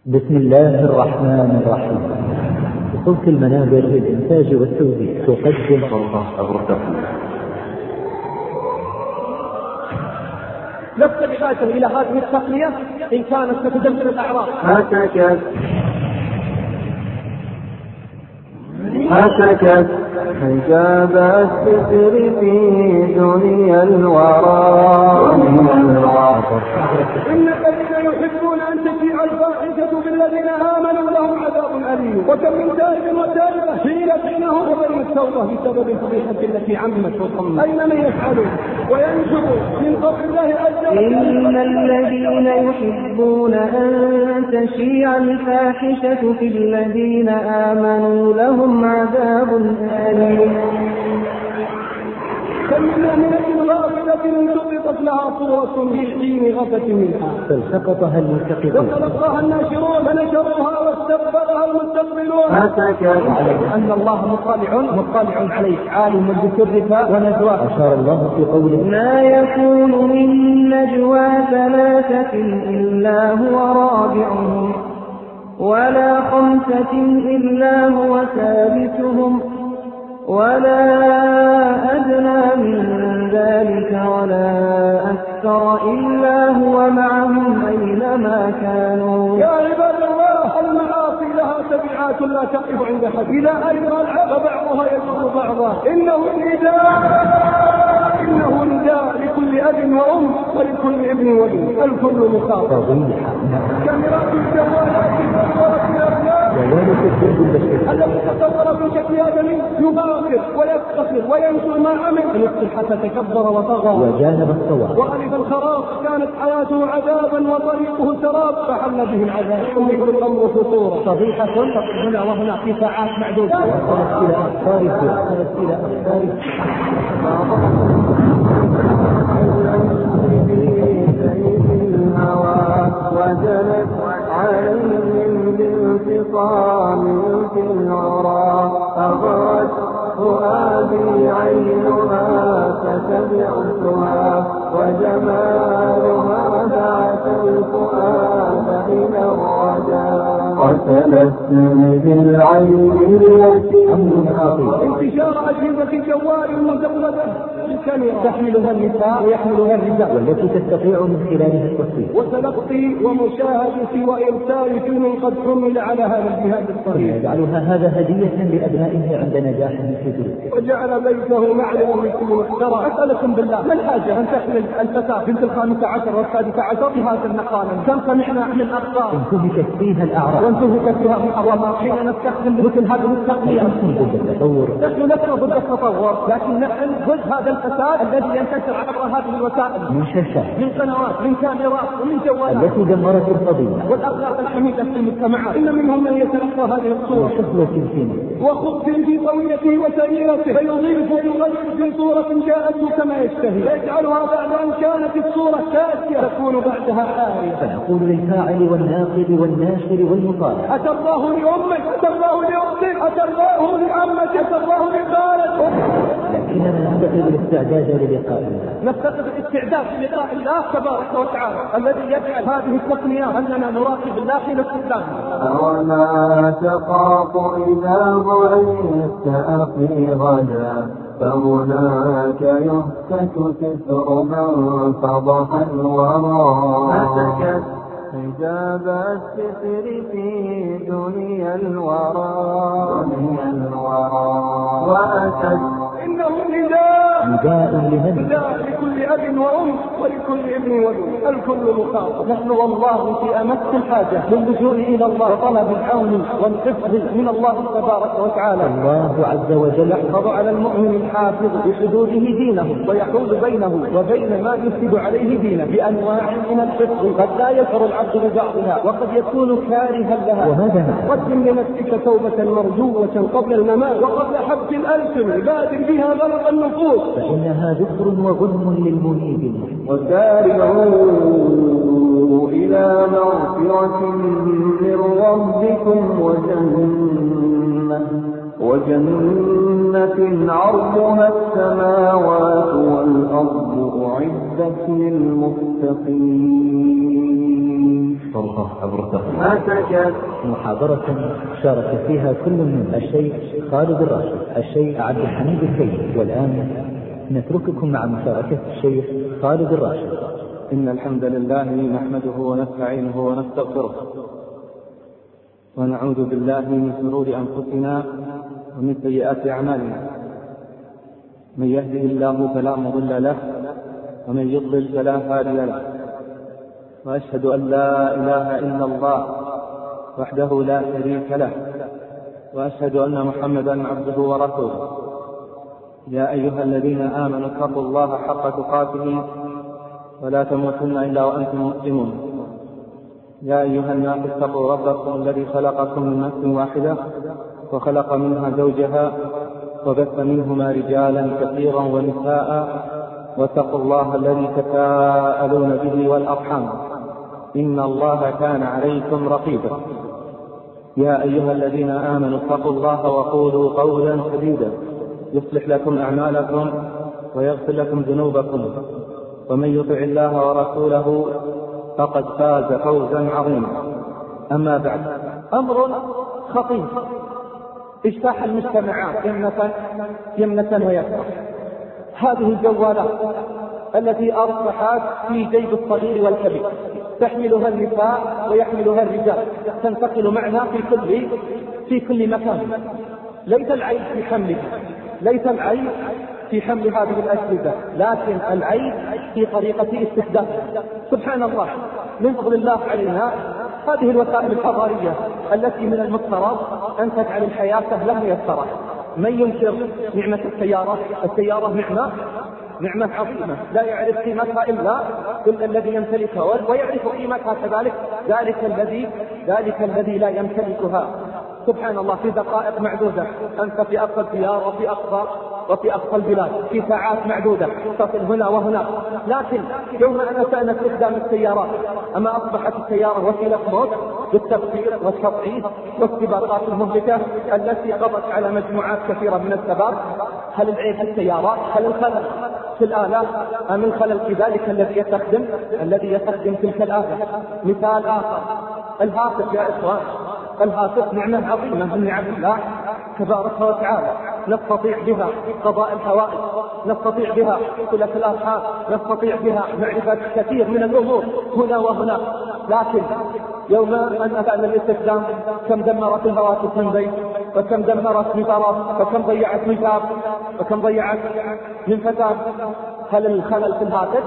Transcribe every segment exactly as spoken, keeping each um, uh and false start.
بسم الله الرحمن الرحيم. صوت المنابر للإنتاج والتوزيع تقدم صوت الرتقي. لست بحاجة إلى هذه التقنية إن كانت ستدمر الأعراض. هتكت هتكت حجاب الستر في دنيا الورى. إن الذين يحبون أن تشيع الفاحشة بالذين آمنوا لهم عذاب أليم. وكم من تائب وتائبة حيل بينه وبين التوبة بسبب الفضيحة التي عمت وصمت. أين من يفعلون وينشر من قبل الله عز وجل؟ إن الذين يحبون أن تشيع الفاحشة في الذين آمنوا لهم عذاب أليم. كمنا من الغافلة سقطت لها صورة في حين غفت منها فالتقطها الملتقطون وتلقاها الناشرون فنشروها واستقبلها المستقبلون. هتكت أن الله مطلع مطلع عليك عالم بسرك ونجواك. أشار الله في قوله: ما يكون من نجوى ثلاثة إلا هو رابعهم ولا خمسة إلا هو ثالثهم ولا أدنى من ذلك ولا أكثر إلا هو معهم أينما كانوا. يا عباد الله، المعاصي لها تبعات لا تقف عند حد. إذا أيضا العب بعضها يجر بعضا. إنه النداء إنه نداء لكل أب وأم ولكل ابن وابن، الكل مخاطب. كاميرات الجوالات تصورت الأبناء الذي تصور في شكل آدمي يباطل ويفتخر وينشر ما عمل. الاصطلاح تكبر وطغى وجانب الصواب وألف الخراب. كانت حياته عذابا وطريقه سراب فحل به العذاب. يملك الأمر خطورة صبيحة هنا وهنا في ساعات معدودة. وصلت إلى أفكار وصلت إلى أفكار وجلت عليهم بانفصام في العرى. أغرت فؤادي عينها فتبعتها وجمالها بعث الفؤاد إلى الرجاء. قتلتني بالعين التي انتشار أجهزة جوال مزودة بالكاميرا تحملها النساء ويحملها الرجال والتي تستطيع من خلالها التصوير وتلقي ومشاهدة وإرسال فيلم قد حمل على هذا الجهاز الصغير. يجعلها هذا هدية لأبنائه عند نجاحهم في دروسه. وجعل بيته معلم من كل محترى. أسألكم بالله، ما الحاجة أن تحمل الفتاة بنت الخامسة عشر والسادسة عشر في هذا النقالة؟ كم سمعنا من أخبار انتهكت فيها الأعراض وانتهكت فيها محرمات. حين نستخدم مثل هذه التقنية نحن ضد التطور. نحن لسنا ضد التطور، لكن نحن ضد هذا الفساد الذي ينتشر عبر هذه الوسائل من شاشات، من قنوات، من كاميرات ومن جوالات التي دمرت الفضيلة والأخلاق الحميدة في المجتمعات. إن منهم من يتلقى هذه الصورة وشكل سلسلة وخبث في طويته وسريرته فيضيف ويغير في صورة جاءته كما يشتهي ويجعلها بعد أن كانت الصورة كاسية تكون بعدها عارية. فنقول للفاعل والناقد والناشر والمطالع: أتى الله لأمك، أتى الله لأختك، أتى الله لعمك، أتى الله لخالك. لكننا نفتقد الاستعداد للقاء الله. نفتقد الاستعداد للقاء الله تبارك وتعالى الذي يجعل هذه التقنيات أننا نراقب الله حين استخدامها. وما تخاف إذا ضعيفت أخي غدا فهناك يهتك ستر من فضح الورى. هتكت حجاب الستر في دنيا الورى وأتت إنه نداء نداء لمن؟ نداء لكل أب وأم ولكل ابن وابن، الكل مخاطب. نحن والله في أمس الحاجة للجوء إلى الله وطلب العون والحفظ من الله تبارك وتعالى. الله عز وجل يحفظ على المؤمن الحافظ بحدوده دينه ويحول بينه وبين ما يفسد عليه دينه بأنواع من الحفظ قد لا يشعر العبد ببعضها وقد يكون كارها لها. وهذا قدم لنفسك توبة مرجوة قبل الممات وقبل حبس الألسن، بادر بها غلط النفوس فإنها ذكر وغنم للمنيب. وسارعوا إلى مغفرة من ربكم وجنة وجنة عرضها السماوات والأرض أعدت للمتقين. فوق عبرته. ما سكت. محاضرة شارك فيها كل من الشيخ خالد الراشد، الشيخ عبد الحميد السيد، والآن نترككم مع مشاركة الشيخ خالد الراشد. إن الحمد لله نحمده ونستعينه ونستغفره ونعوذ بالله من شرور أنفسنا ومن سيئات أعمالنا. من يهده الله فلا مضل له ومن يضلل فلا هادي له، وأشهد أن لا إله إلا الله وحده لا شريك له، وأشهد أن محمدا عبده ورسوله. يا أيها الذين آمنوا اتقوا الله حق تقاته ولا تموتن إلا وأنتم مسلمون. يا أيها الناس اتقوا ربكم الذي خلقكم من نفس واحدة وخلق منها زوجها وبث منهما رجالا كثيرا ونساء، واتقوا الله الذي تساءلون به والأرحام إن الله كان عليكم رقيبا. يا أيها الذين آمنوا اتقوا الله وقولوا قولا سديدا يصلح لكم أعمالكم ويغفر لكم ذنوبكم، ومن يطع الله ورسوله فقد فاز فوزا عظيما. أما بعد، أمر خطير اجتاح المجتمعات يمنة يمنة ويسرا. هذه الجوالات التي أصبحت في جيب الصغير والكبير، تحملها النساء ويحملها الرجال، تنتقل معنا في كل في كل مكان. ليس العيب في حملها، ليس العيب في حمل هذه الأجهزة، لكن العيب في طريقة استخدامها. سبحان الله، من فضل الله علينا هذه الوسائل الحضارية التي من المفترض أن تجعل الحياة سهلة ميسرة. من ينكر نعمة السيارة؟ السيارة نعمة نعمة عظيمة لا يعرف قيمتها إلا إلا الذي يمتلكها، ويعرف قيمتها كذلك ذلك الذي ذلك الذي لا يمتلكها. سبحان الله، في دقائق معدودة أنت في أقصى الديار وفي أقصى وفي أقصى البلاد، في ساعات معدودة تصل هنا وهناك. لكن يوم أن أتانا استخدام السيارات، أما أصبحت السيارة وسيلة موت للتفكير والتضعيف والسباقات المهلكة التي قضت على مجموعات كثيرة من الشباب. هل العيب في السيارات؟ هل الخلل في الآلة؟ أم الخلل في ذلك الذي يستخدم الذي يستخدم تلك الآلة؟ مثال آخر، الهاتف يا إخوان، الهاتف نعمة عظيمة من نعم الله تبارك وتعالى، نستطيع بها قضاء الحوائج، نستطيع بها صلة الأرحام، نستطيع بها معرفة كثير من الأمور هنا وهنا. لكن يوم أن أتانا الاستخدام كم دمرت الهواتف من بيت، وكم دمرت من طرف، وكم ضيعت من شاب، وكم ضيعت من فتاة. هل الخلل في الهاتف؟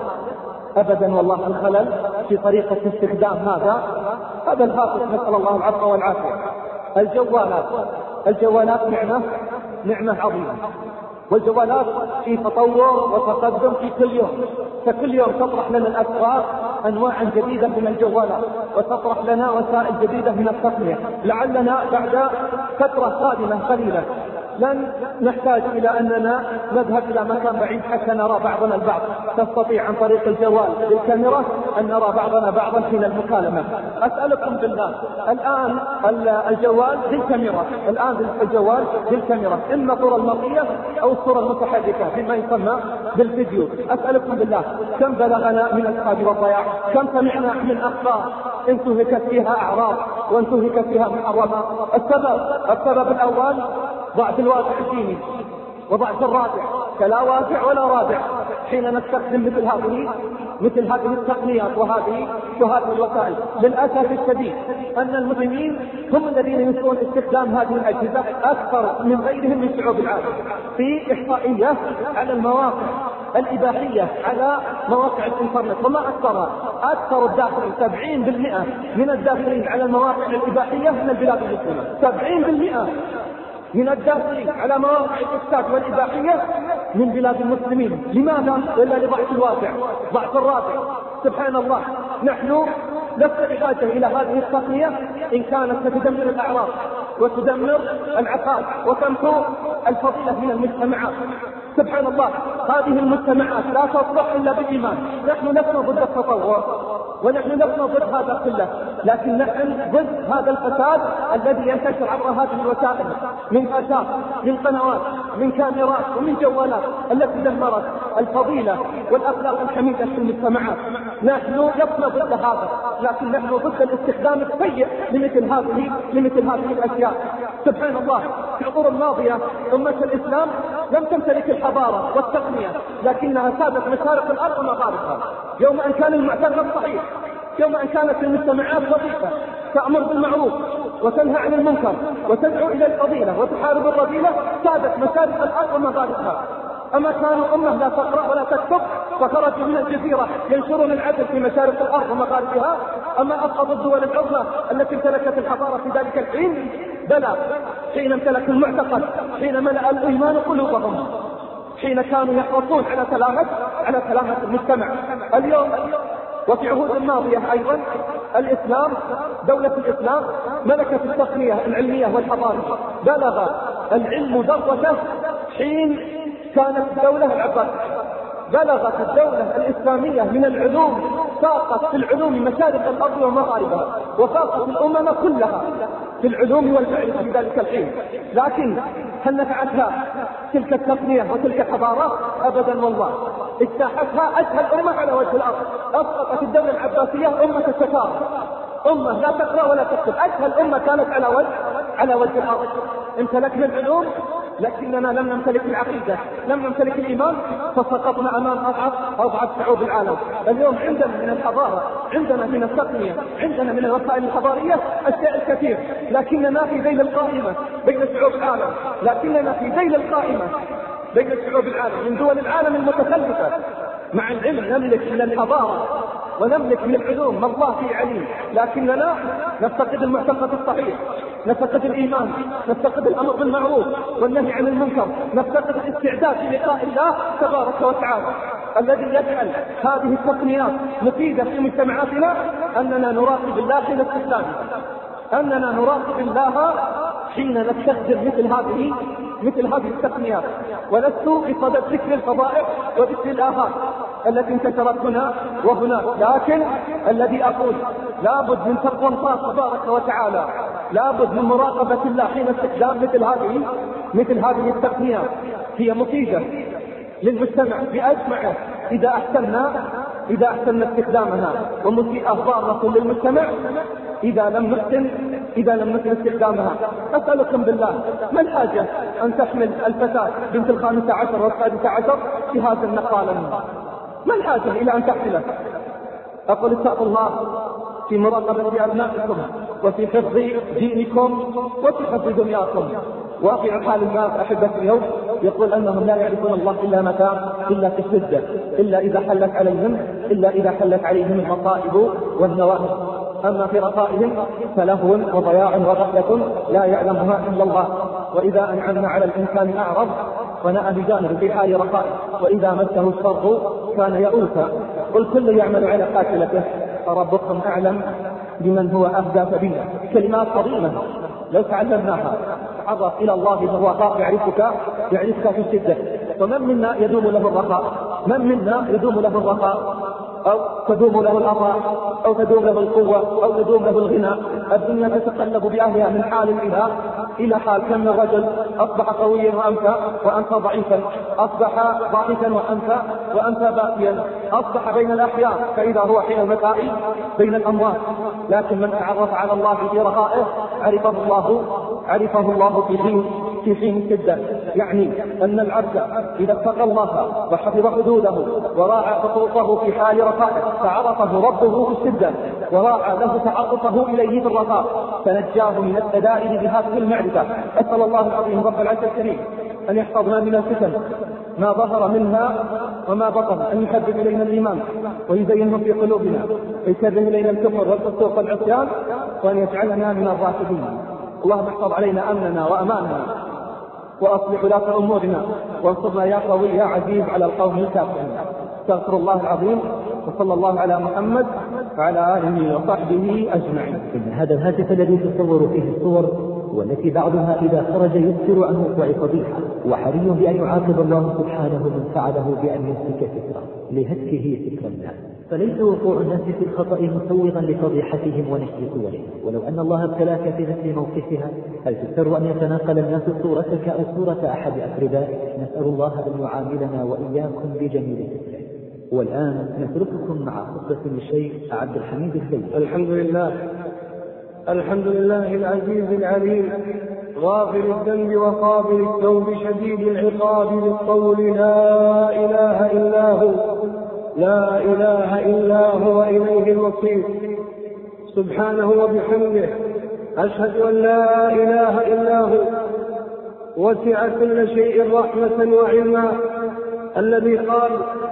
أبدا والله، الخلل في طريقة استخدام هذا هذا الهاتف، نسأل الله العفو والعافية. الجوالات الجوالات نعمة نعمة عظيمة، والجوالات في تطور وتقدم في كل يوم، فكل يوم تطرح لنا الأسواق أنواع جديدة من الجوالات، وتطرح لنا وسائل جديدة من التقنية. لعلنا بعد فترة قادمة قليلة لن نحتاج إلى أننا نذهب إلى مكان بعيد حتى نرى بعضنا البعض. تستطيع عن طريق الجوال بالكاميرا أن نرى بعضنا بعضا حين المكالمة. أسألكم بالله، الآن الجوال بالكاميرا، الآن الجوال بالكاميرا، إما الصورة المرئية أو الصورة المتحركة بما يسمى بالفيديو. أسألكم بالله، كم بلغنا من الإسقاط والضياع؟ كم سمعنا من أخبار انتهكت فيها أعراض وانتهكت فيها محرمات؟ السبب السبب الأول ضعف الوازع الديني وضعف الرادع، فلا وازع ولا رادع حين نستخدم مثل هذه مثل هذه التقنيات وهذه وهذه الوسائل. للأسف الشديد أن المسلمين هم الذين يسرون استخدام هذه الأجهزة أكثر من غيرهم من شعوب العالم. في إحصائية على المواقع الإباحية على مواقع الإنترنت، وما أكثرها، أكثر الداخلين سبعين بالمئة من الداخلين على المواقع الإباحية من البلاد المسلمة. سبعين بالمئة من الداخلين على مواقع الإفساد والإباحية من بلاد المسلمين. لماذا؟ إلا لضعف الواقع، ضعف الرادع. سبحان الله، نحن لسنا بحاجة إلى هذه التقنية إن كانت تدمر الأعراض وتدمر العفاف وتمحو الفضيلة من المجتمعات. سبحان الله، هذه المجتمعات لا تصلح إلا بالإيمان. نحن لسنا ضد التطور ونحن لسنا ضد هذا كله، لكن نحن ضد هذا الفساد الذي ينتشر عبر هذه الوسائل من فساد، من قنوات، من كاميرات ومن جوالات التي دمرت الفضيلة والأخلاق الحميدة في المجتمعات. نحن لسنا ضد هذا، لكن نحن ضد الاستخدام السيء لمثل هذه لمثل هذه الأشياء. سبحان الله، في العصور الماضية أمة الإسلام لم تمتلك الحضارة والتقنية، لكنها سادت مشارق الأرض ومغاربها. يوم أن كان المعتقد الصحيح، يوم أن كانت المجتمعات وظيفة تأمر بالمعروف وتنهى عن المنكر وتدعو إلى الفضيلة وتحارب الرذيلة، سادت مشارق الأرض ومغاربها. أما كانوا أمة لا تقرأ ولا تكتب فخرجوا من الجزيرة ينشرون العدل في مشارق الأرض ومغاربها. أما أبغض الدول العظمى التي امتلكت الحضارة في ذلك الحين؟ بلى، حين امتلكوا المعتقد، حين ملأ الإيمان قلوبهم، حين كانوا يحرصون على سلامة على سلامة المجتمع. اليوم وفي عهود ماضية أيضا الإسلام، دولة الإسلام ملكت التقنية العلمية والحضارية، بلغ العلم ذروته حين كانت الدولة العباسية. بلغت الدولة الإسلامية من العلوم، فاقت في العلوم مشارق الأرض ومغاربها، وفاقت الأمم كلها في العلوم والمعرفة في ذلك الحين. لكن هل نفعتها تلك التقنية وتلك الحضارة؟ أبدا والله. اجتاحتها أسهل أمة على وجه الأرض. أسقطت الدولة العباسية أمة التتار، أمة لا تقرأ ولا تكتب، أسهل أمة كانت على وجه على وجه الأرض. امتلكنا العلوم لكننا لم نمتلك العقيدة، لم نمتلك الإيمان، فسقطنا أمام أضعف أضعف شعوب العالم. اليوم عندنا من الحضارة، عندنا من التقنية، عندنا من الوسائل الحضارية أشياء كثير، لكننا في ذيل القائمة بين شعوب العالم، لكننا في ذيل القائمة بين شعوب العالم من دول العالم المتخلفة. مع العلم نملك من الحضارة ونملك من العلوم ما الله فيه عليم، لكننا نفتقد المعتقد الصحيح، نفتقد الإيمان، نفتقد الأمر بالمعروف والنهي عن المنكر، نفتقد الاستعداد للقاء الله تبارك وتعالى. الذي يجعل هذه التقنيات مفيدة في مجتمعاتنا أننا نراقب الله حين استخدامها، أننا نراقب الله حين نستخدم مثل هذه مثل هذه التقنيات. ولست بصدد ذكر الفضائح وذكر الآفات التي انتشرت هنا وهنا، لكن الذي أقول لابد من تقوى الله تبارك وتعالى، لابد من مراقبة الله حين استخدام مثل هذه مثل هذه التقنيات. هي مفيدة للمجتمع بأجمعه إذا أحسننا إذا أحسننا استخدامها، ومسيئة ضارة للمجتمع إذا لم نحسن إذا لم نحسن استخدامها. أسألكم بالله، ما الحاجة أن تحمل الفتاة بنت الخامسة عشر والسادسة عشر في هذا النقال؟ ما الحاجة إلى أن تحمله؟ أقول اتقوا الله في مراقبة أبنائكم وفي حفظ دينكم وفي حفظ دنياكم. واقع حال الناس أحبتي اليوم يقول أنهم لا يعرفون الله إلا متى إلا في الشدة، إلا إذا حلت عليهم إلا إذا حلت عليهم المصائب والنوائب. أما في رخائهم فلهو وضياع وغفلة لا يعلمها إلا الله. وإذا أنعمنا على الإنسان أعرض ونأى بجانب في حال رخائه، وإذا مسه الشر كان يئوسا. قل كل يعمل على قاتلته فربكم أعلم بمن هو أهدى سبيلا. كلمات عظيمة لو تعلمناها تعرف إلى الله بالرخاء يعرفك يعرفك في الشدة. ومن منا يدوم له الرخاء؟ من منا يدوم له الرخاء أو تدوم له الأضاء أو تدوم له القوة أو تدوم له الغنى؟ الدنيا تتقلب بأهلها من حال إلى إلى حال. كم من رجل أصبح قويا وأنت وأنت ضعيفا، أصبح ضعيفا وأنت وأنت باقيا، أصبح بين الأحياء فإذا هو حين المساء بين الأموات. لكن من تعرف على الله في رخائه عرفه الله عرفه الله في حين في حين الشدة. يعني أن العبد إذا اتقى الله وحفظ حدوده وراعى حقوقه في حال رخائه فعرفه ربه في الشدة وراعى له تعرفه إليه في الرخاء فنجاه من التدائن بهذه المعرفة. أسأل الله العظيم رب العرش الكريم أن يحفظنا من الفتن ما ظهر منها وما بطن، أن يحبب إلينا الإيمان ويزينه في قلوبنا ويكره إلينا الكفر والفسوق والعصيان، وأن يجعلنا من الراشدين. اللهم احفظ علينا أمننا وأماننا وأصلح ولاة أمورنا وانصرنا يا قوي يا عزيز على القوم الكافرين. استغفر الله العظيم وصلى الله على محمد وعلى آله وصحبه أجمعين. إن هذا الهاتف الذي تصور فيه الصور والتي بعضها إذا خرج يسر عن وقوع فضيحة، وحري بأن يعاقب الله سبحانه من فعله بأن يمسك سترا لهتكه ستر الناس، فليس وقوع الناس في الخطأ مسوغا لفضيحتهم ونشر صورهم. ولو أن الله ابتلاك في نفس موقفها هل تسر أن يتناقل الناس صورتك أو صورة أحد أقربائك؟ نسأل الله أن يعاملنا وإياكم بجميل ستره. والآن نترككم مع خطبة الشيخ عبد الحميد السيد. الحمد لله الحمد لله العزيز العليم غافر الذنب وقابل التوب شديد العقاب بالقول لا إله إلا هو لا إله إلا هو إليه المصير. سبحانه وبحمده أشهد أن لا إله إلا هو وسع كل شيء رحمة وعلما، الذي قال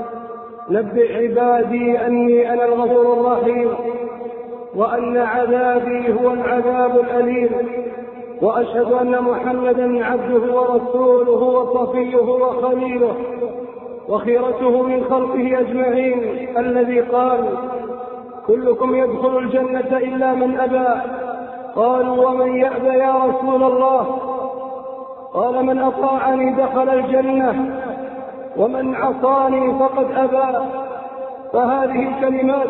نبئ عبادي أني أنا الغفور الرحيم وأن عذابي هو العذاب الأليم. وأشهد أن محمدا عبده ورسوله وصفيه وخليله وخيرته من خلقه أجمعين، الذي قال كلكم يدخل الجنة إلا من أبى. قالوا ومن يأبى يا رسول الله؟ قال من أطاعني دخل الجنة ومن عصاني فقد أبى. فهذه الكلمات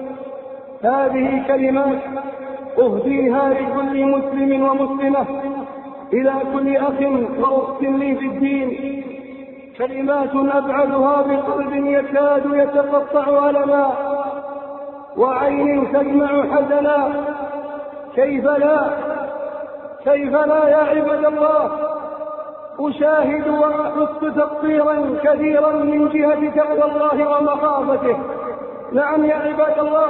هذه كلمات أهديها لكل مسلم ومسلمة، إلى كل أخ وأخت لي في الدين، كلمات أبعدها بقلب يكاد يتقطع ألما وعين تدمع حزنا. كيف لا كيف لا يا عباد الله أشاهد وأحس تقصيرا كثيرا من جهة تقوى الله ومخافته. نعم يا عباد الله،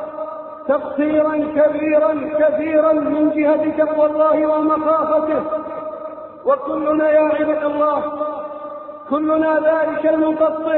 تقصيرا كبيرا كثيرا من جهة تقوى الله ومخافته. وكلنا يا عباد الله كلنا ذلك المقصر،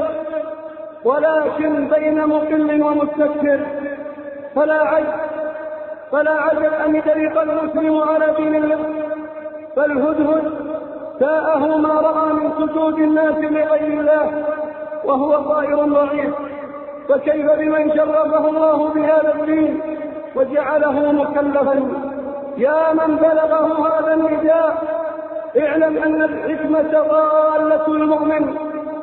ولكن بين مقل ومستكبر. فلا عجب فلا عجب أن يطرق المسلم على دين الله، فالهدهد ساءه ما رأى من سجود الناس لغير الله وهو طائر ضعيف، فكيف بمن شرفه الله بهذا الدين وجعله مكلفا؟ يا من بلغه هذا النداء اعلم أن الحكمة ضالة المؤمن،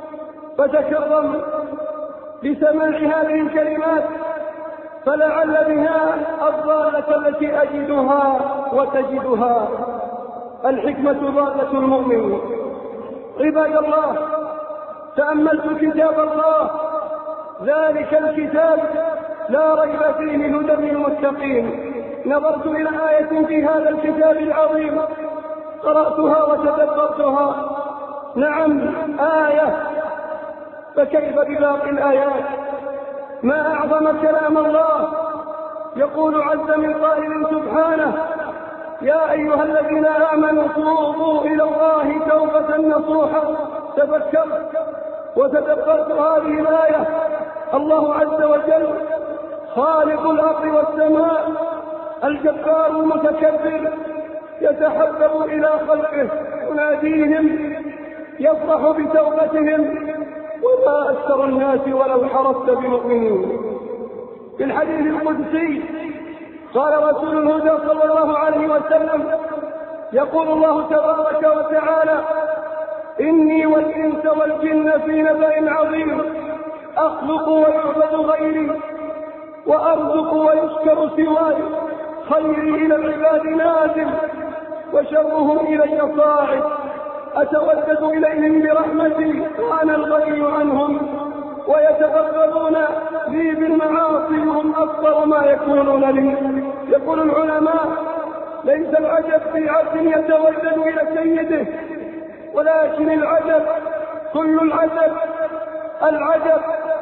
فتكرم بسماع هذه الكلمات فلعل بها الضالة التي أجدها وتجدها. الحكمة ضالة المؤمن. عباد الله، تأملت كتاب الله، ذلك الكتاب لا ريب فيه هدى للمتقين. نظرت إلى آية في هذا الكتاب العظيم قرأتها وتدبرتها. نعم آية، فكيف بباقي الآيات؟ ما أعظم كلام الله. يقول عز من قائل سبحانه يا أيها الذين آمنوا توبوا إلى الله توبة نصوحا. تفكرت وتدبرت هذه الآية. الله عز وجل خالق الأرض والسماء، الجبار المتكبر، يتحبب إلى خلقه، يناديهم، يفرح بتوبتهم، وما أكثر الناس ولو حرصت بمؤمنين. في الحديث القدسي قال رسول الهدى صلى الله عليه وسلم يقول الله تبارك وتعالى إني والإنس والجن في نبأ عظيم أخلق ويعبد غيري وأرزق ويشكر سواي، خيري إلى العباد نازل وشرهم إلي صاعد، أتودد إليهم برحمتي وأنا الغني عنهم ويتغفلون لي بالمعاصي وهم أكثر ما يكونون لي. يقول العلماء ليس العجب في عبد يتودد إلى سيده، ولكن العجب كل العجب العجب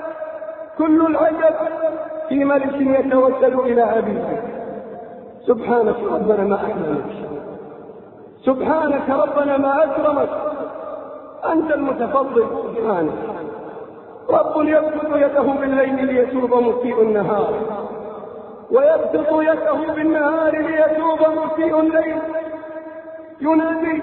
كل العجب في ملك يتودد إلى عبيده. سبحانك ربنا ما أحلمك، سبحانك ربنا ما أكرمك، أنت المتفضل سبحانك. رب يبسط يده بالليل ليتوب مسيء النهار، ويبسط يده بالنهار ليتوب مسيء الليل. ينادي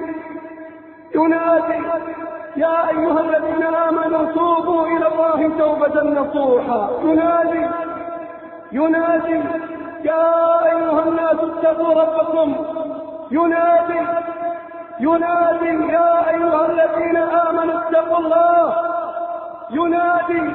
ينادي يا أيها الذين آمنوا توبوا إلى الله توبة نصوحا. ينادي ينادي يا أيها الناس اتقوا ربكم، ينادي ينادي يا أيها الذين آمنوا اتقوا الله، ينادي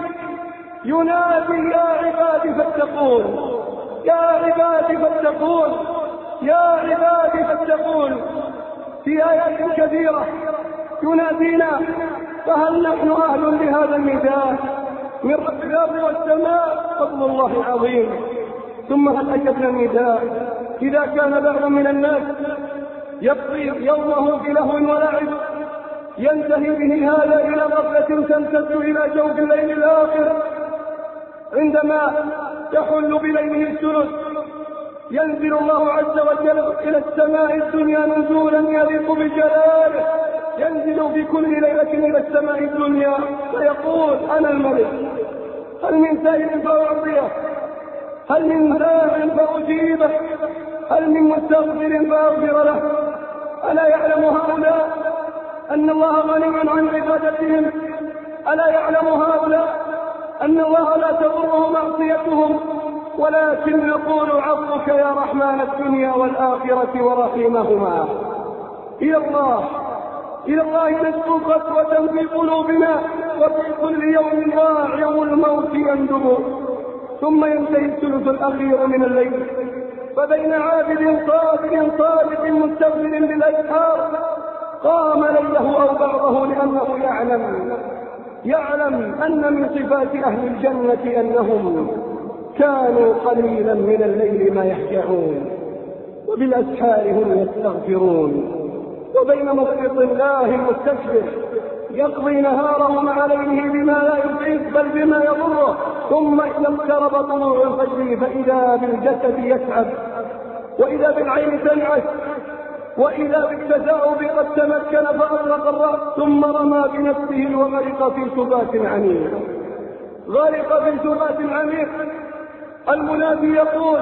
ينادي يا عبادي فاتقون، يا عبادي فاتقون، يا عبادي فاتقون. في آيات كثيرة ينادينا، فهل نحن أهل لهذا النداء من رب الأرض والسماء؟ فضل الله عظيم. ثم هل أجبنا النداء إذا كان بعض من الناس يقضي يومه في لهو ولعب، ينتهي به هذا إلى غفلة تمتد إلى جوف الليل الآخر، عندما يحل بليله الثلث ينزل الله عز وجل إلى السماء الدنيا نزولا يليق بجلاله، ينزل في كل ليلة إلى السماء الدنيا فيقول أنا الملك، هل من سائل فأعطيه، هل من داع فأجيبه، هل من مستغفر فأغفر له. ألا يعلم هؤلاء أن الله غني عن عبادتهم؟ ألا يعلم هؤلاء أن الله لا تضره معصيتهم؟ ولكن نقول عفوك يا رحمن الدنيا والآخرة ورحيمهما. إلى الله إلى الله نشكو قسوة في قلوبنا، وفي كل يوم ضاع يوم الموت يندب، ثم ينتهي الثلث الأخير من الليل، فبين عابد صادق صادق مستغفر بالأسحار قام ليله أو بعضه، لأنه يعلم يعلم أن من صفات أهل الجنة أنهم كانوا قليلا من الليل ما يهجعون، وبالأسحار هم يستغفرون. وبين مغفرة الله المستكبر يقضي نهاره مع ليله بما لا يفيد بل بما يضره، ثم إذا اقترب طلوع الفجر فإذا بالجسد يتعب، وإذا بالعين تنعس، وإذا بالتثاؤب قد تمكن فأطلق الرأس، ثم رمى بنفسه وغرق في سبات عميق، غرق في سبات عميق. المنادي يقول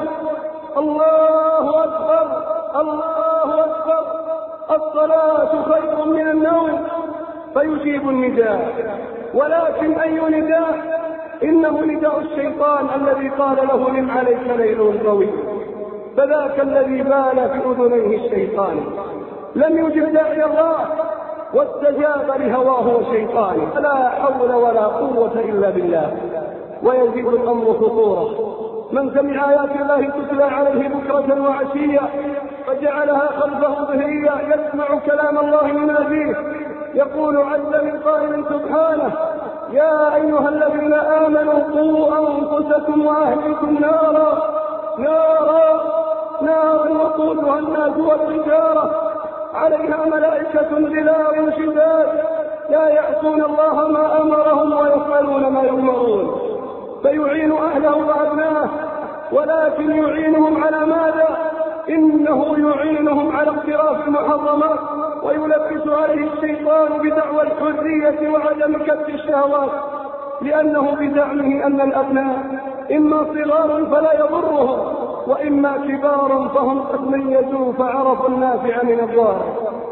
الله أكبر الله أكبر، الصلاة خير من النوم، فيجيب النداء. ولكن أي نداء؟ إنه نداء الشيطان الذي قال له نم عليك ليل طويل، فذاك الذي بال في أذنيه الشيطان، لم يجب داعي الله واستجاب لهواه وشيطانه. لا حول ولا قوة إلا بالله. ويزيد الأمر خطورة. من سمع آيات الله تتلى عليه بكرة وعشية فجعلها خلفه ظهرية يسمع كلام الله يناديه، يقول عز من قائل سبحانه يا أيها الذين آمنوا قوا أنفسكم وأهلكم نارا نارا نارا وقودها الناس والحجارة عليها ملائكة غلاظ شداد لا يعصون الله ما أمرهم ويفعلون ما يؤمرون. فيعين أهله وأبنائه، ولكن يعينهم على ماذا؟ إنه يعينهم على اقتراف المحرمات، ويلبس عليه الشيطان بدعوى الحرية وعدم كف الشهوات، لأنه بزعمه أن الأبناء إما صغار فلا يضرهم، وإما كبار فهم قد ميزوا فعرفوا النافع من الضار.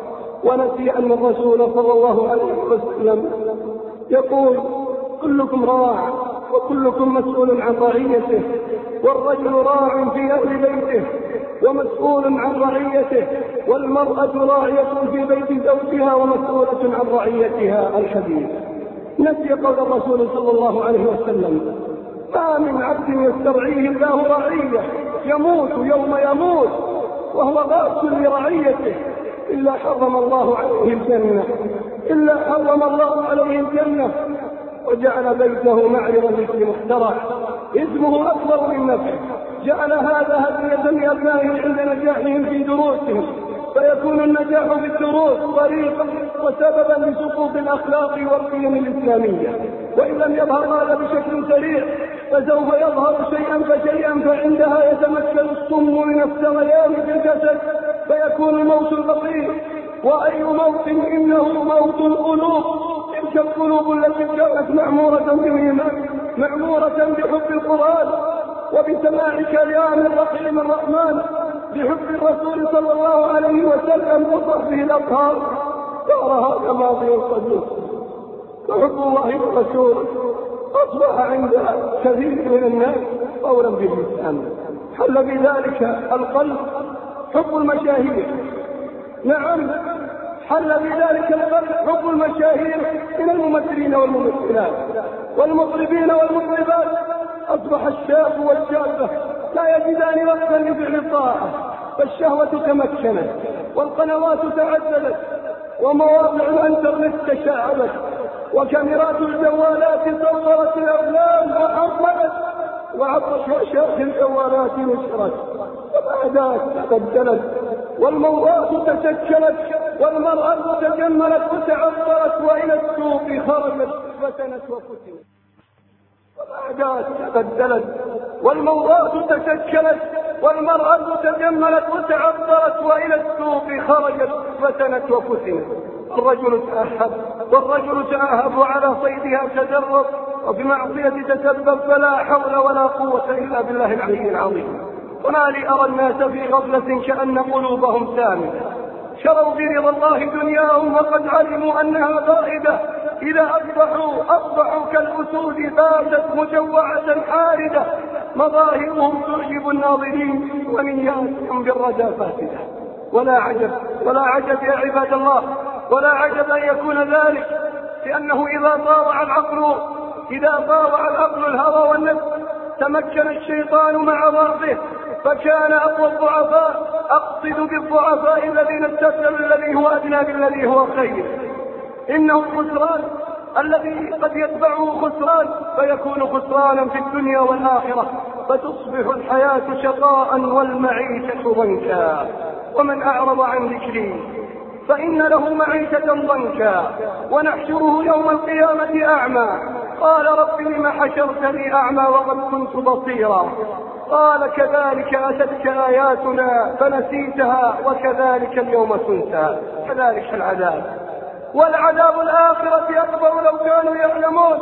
ونسي أن الرسول صلى الله عليه وسلم يقول كلكم راع وكلكم مسؤول عن رعيته، والرجل راع في أهل بيته ومسؤول عن رعيته، والمرأة راعية في بيت زوجها ومسؤولة عن رعيتها. الحديث. نسي قول الرسول صلى الله عليه وسلم ما من عبد يسترعيه الله رعية يموت يوم يموت وهو غاص لرعيته إلا حرم الله عليه الجنة إلا حرم الله عليه الجنة وجعل بيته معرضا لكل مخترع اسمه أكبر من نفسه. جعل هذا هدية لأبنائه عند نجاحهم في دروسهم، فيكون النجاح في الدروس طريقا وسببا لسقوط الأخلاق والقيم الإسلامية. وإن لم يظهر هذا بشكل سريع فسوف يظهر شيئا فشيئا، فعندها يتمكن الصم من السريان في الجسد فيكون الموت البطيء. وأي موت إنه موت القلوب، تلك القلوب التي كانت معمورة بالإيمان معمورة بحب القرآن وبسماع كلام الرحيم الرحمن، بحب الرسول صلى الله عليه وسلم وصحبه الأطهار، صار هذا ماضي القدوس. فحب الله والرسول أصبح عند كثير من الناس قولا باللسان. حل بذلك القلب حب المشاهير. نعم، حل بذلك القلب حب المشاهير من الممثلين والممثلات والمطربين والمطربات. أصبح الشاب والشابة لا يجدان وقتا لفعل الطاعة، فالشهوة تمكنت والقنوات تعددت ومواقع الانترنت تشعبت وكاميرات الجوالات صورت الأفلام وحرمت وعطش شاخ الجوالات نشرت والأحداث تبدلت والموضات تشكلت والمرأة تجملت وتعطرت وإلى السوق خرجت فتنت وفتنت والأحداث تبدلت والموضات تشكلت والمرأة تجملت وتعطرت وإلى السوق خرجت فتنت وفتنت. الرجل تأهب والرجل تأهب على صيدها تجرب وبمعصية تسبب فلا حول ولا قوة إلا بالله العلي العظيم. وما لي أرى الناس في غفلة كأن قلوبهم سامدة شروا برضا الله دنياهم وقد علموا أنها غائبة. إذا أصبحوا أصبحوا كالأسود باتت مجوعة حاردة مظاهرهم تعجب الناظرين ونياتهم بالردى فاسدة. ولا عجب ولا عجب يا عباد الله، ولا عجب أن يكون ذلك، لأنه إذا طاوع العقل إذا طاوع العقل الهوى والنفس تمكن الشيطان مع ضعفه فكان أقوى الضعفاء. أقصد بالضعفاء الذين استسلموا الذي هو أدنى بالذي هو خير. إنه الخسران الذي قد يتبعه خسران فيكون خسرانا في الدنيا والآخرة، فتصبح الحياة شقاء والمعيشة ضنكا. ومن أعرض عن ذكري فإن له معيشة ضنكا ونحشره يوم القيامة أعمى. قال رب لم حشرتني أعمى وقد كنت بصيرا. قال كذلك أتتك آياتنا فنسيتها وكذلك اليوم تنسى. كذلك العذاب، والعذاب الآخرة أكبر لو كانوا يعلمون.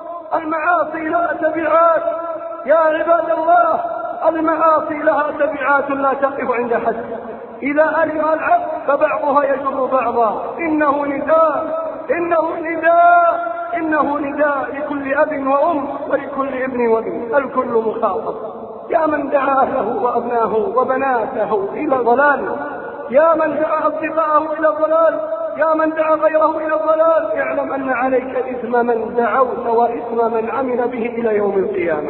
المعاصي لها تبعات يا عباد الله، المعاصي لها تبعات لا تقف عند حد. إذا ألم العبد فبعضها يجر بعضا. إنه نداء إنه نداء إنه نداء لكل أب وأم ولكل ابن وابن، الكل مخاطب. يا من دعا أهله وأبناه وبناته إلى الضلال، يا من دعا أصدقاءه إلى الضلال، يا من دعا غيره إلى الضلال، اعلم أن عليك إثم من دعوت وإثم من عمل به إلى يوم القيامة.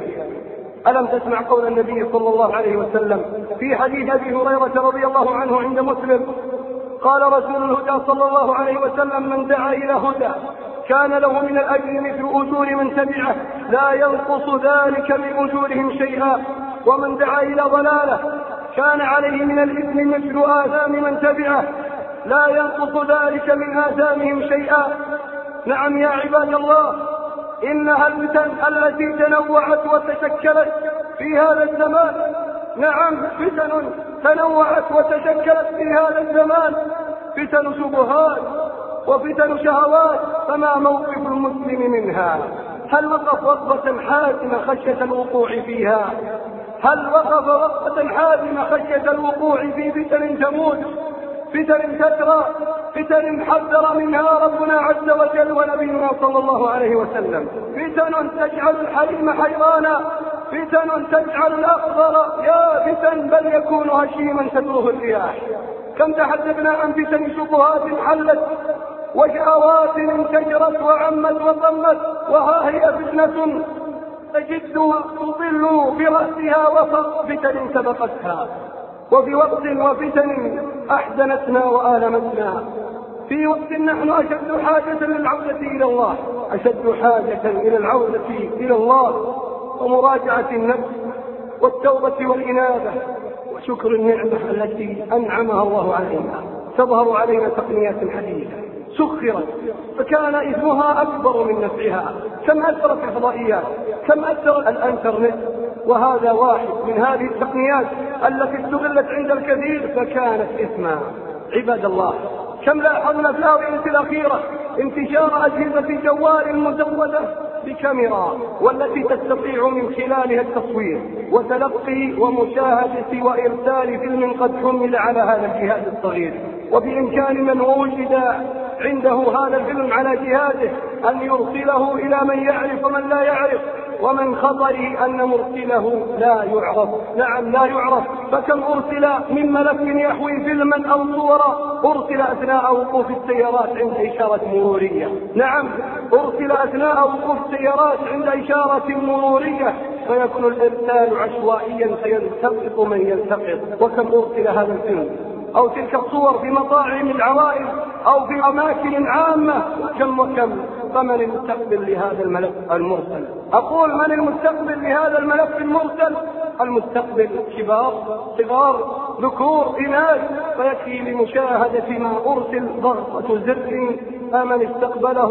ألم تسمع قول النبي صلى الله عليه وسلم في حديث أبي هريرة رضي الله عنه عند مسلم؟ قال رسول الهدى صلى الله عليه وسلم: من دعا إلى هدى كان له من الأجر مثل أجور من تبعه لا ينقص ذلك من أجورهم شيئا، ومن دعا إلى ضلالة كان عليه من الإثم مثل آثام من تبعه لا ينقص ذلك من آثامهم شيئا. نعم يا عباد الله، إنها الفتن التي تنوعت وتشكلت في هذا الزمان. نعم، فتن تنوعت وتشكلت في هذا الزمان، فتن شبهات وفتن شهوات، فما موقف المسلم منها؟ هل وقف وقفة حازمة خشية الوقوع فيها؟ هل وقف وقفة حازمة خشية الوقوع في فتن تموت، فتن تترى، فتن حذر منها ربنا عز وجل ونبينا صلى الله عليه وسلم، فتن تجعل الحليم حيرانا، فتن تجعل الأخضر يابسا بل يكون هشيما تتروه الرياح. كم تحدثنا عن فتن شبهات حلت وشهوات انتشرت وعمت وطمت، وها هي فتنة تجد تضل برأسها وسط فتن سبقتها، وفي وقت وفتن أحزنتنا وآلمتنا، في وقت نحن أشد حاجة للعودة إلى الله، أشد حاجة إلى العودة إلى الله ومراجعة النفس والتوبة والإنابة وشكر النعمة التي أنعمها الله علينا. تظهر علينا تقنيات حديثة سخرت فكان إثمها أكبر من نفعها. كم أثرت الفضائيات، كم أثر الانترنت، وهذا واحد من هذه التقنيات التي استغلت عند الكثير فكانت إثما. عباد الله، كم لاحظنا في الآونة الأخيرة انتشار أجهزة جوال مزودة بكاميرا، والتي تستطيع من خلالها التصوير وتلقي ومشاهدة وإرسال فيلم قد حمل على هذا الجهاز الصغير. وبإمكان من وجد عنده هذا العلم على جهاده أن يرسله إلى من يعرف ومن لا يعرف، ومن خطره أن مرسله لا يعرف. نعم لا يعرف. فكم أرسل من ملك يحوي فيلما أو صورا أرسل أثناء وقوف السيارات عند إشارة مرورية. نعم أرسل أثناء وقوف السيارات عند إشارة مرورية، فيكون الإرسال عشوائيا فيلتقط من يلتقط. وكم أرسل هذا الفيلم أو تلك الصور في مطاعم العوائل أو في أماكن عامة، كم وكم. فمن المستقبل لهذا الملف المرسل؟ أقول من المستقبل لهذا الملف المرسل؟ المستقبل شباب صغار ذكور إناث، فيكفي لمشاهدة ما أرسل ضغطة زر فمن استقبله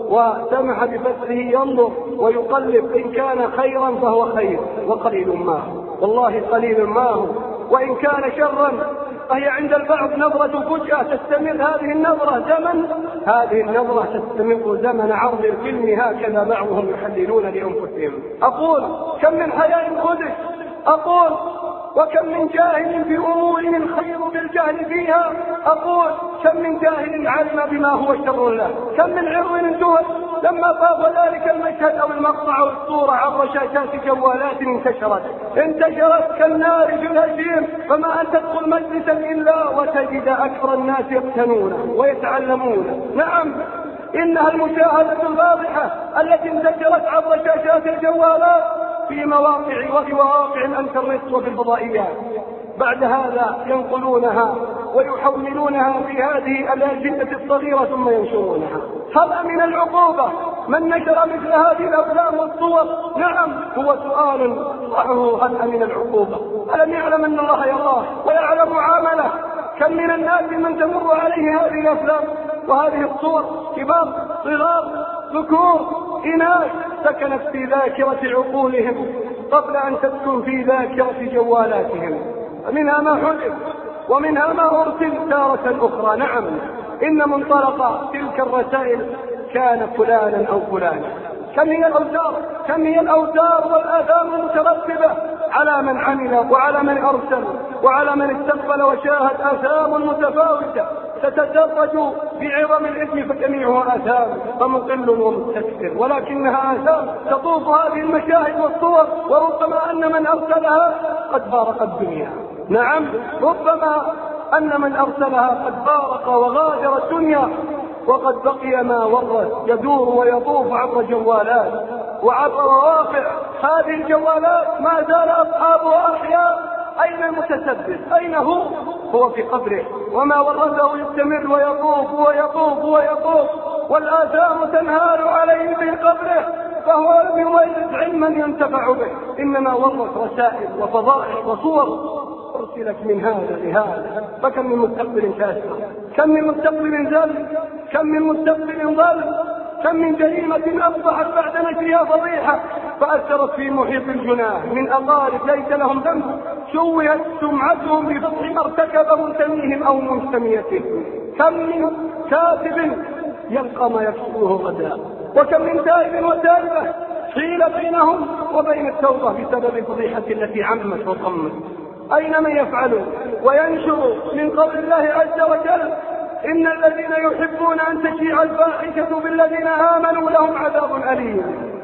وسمح بفتحه ينظر ويقلب، إن كان خيرا فهو خير وقليل ما هو، والله قليل ما هو. وإن كان شرا فهي عند البعض نظرة فجأة تستمر هذه النظرة زمن، هذه النظرة تستمر زمن عرض الفيلم، هكذا بعضهم يحللون لأنفسهم. أقول كم من حياء خدش، أقول وكم من جاهل في أمور الخير بالجهل فيها، أقول كم من جاهل علم بما هو شر له، كم من عرض انتهت لما طاف ذلك المشهد أو المقطع أو الصورة عبر شاشات جوالات انتشرت انتشرت كالنار في الهشيم، فما أن تدخل مجلسا إلا وتجد أكثر الناس يقتنون ويتعلمون. نعم إنها المشاهدة الواضحة التي انتشرت عبر شاشات الجوالات في مواقع وفي مواقع الانترنت وفي الفضائيات، بعد هذا ينقلونها ويحولونها في هذه الأجهزة الصغيرة ثم ينشرونها. هل من العقوبة من نشر مثل هذه الأفلام والصور؟ نعم هو سؤال صحه، هل من العقوبة؟ ألم يعلم أن الله يراه ويعلم عامله؟ كم من الناس من تمر عليه هذه الأفلام وهذه الصور، كبار صغار ذكور إناث، سكنت في ذاكرة عقولهم قبل أن تسكن في ذاكرة جوالاتهم. منها ما حدث ومنها ما أرسل تارة أخرى. نعم إن منطلق تلك الرسائل كان فلانا أو فلانا. كم هي الأوزار كم هي الأوزار والآثام المترتبة على من عمل وعلى من أرسل وعلى من استقبل وشاهد، آثام متفاوتة تتدرج بعظم الإثم فجميعها آثام، فمقل ومستكثر، ولكنها آثام تطوف هذه المشاهد والصور، وربما أن من أرسلها قد فارق الدنيا. نعم ربما أن من أرسلها قد فارق وغادر الدنيا، وقد بقي ما ورث يدور ويطوف عبر جوالات وعبر مواقع. هذه الجوالات ما زال أصحابها أحياء. أين المتسبب؟ أين هو؟ هو في قبره، وما ورثه يستمر ويطوف ويطوف ويطوف، والآثام تنهال عليه في قبره، فهو لم يميز علما ينتفع به، إنما ورث رسائل وفضائح وصور أرسلت من هذا لهذا. فكم من مستقبل كاسر، كم من مستقبل زل، كم من مستقبل ضل، كم من جريمة أصبحت بعد نشرها فضيحة فأثرت في محيط الجناه من أقارب ليس لهم ذنب، شوهت سمعتهم بفضح ما ارتكب منتميهم أو منتميتهم. كم من كاتب يلقى ما يكسبه غدا، وكم من تائب وتائبة حيل بينهم وبين التوبة بسبب الفضيحة التي عمت وطمت. أين من يفعل وينشر من قول الله عز وجل: إن الذين يحبون أن تشيع الفاحشة بالذين آمنوا لهم عذاب أليم،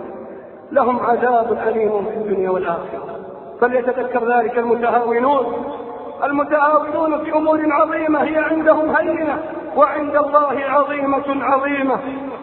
لهم عذاب أليم في الدنيا والآخرة. فليتذكر ذلك المتهاونون المتهاونون في أمور عظيمة هي عندهم هينة وعند الله عظيمة عظيمة،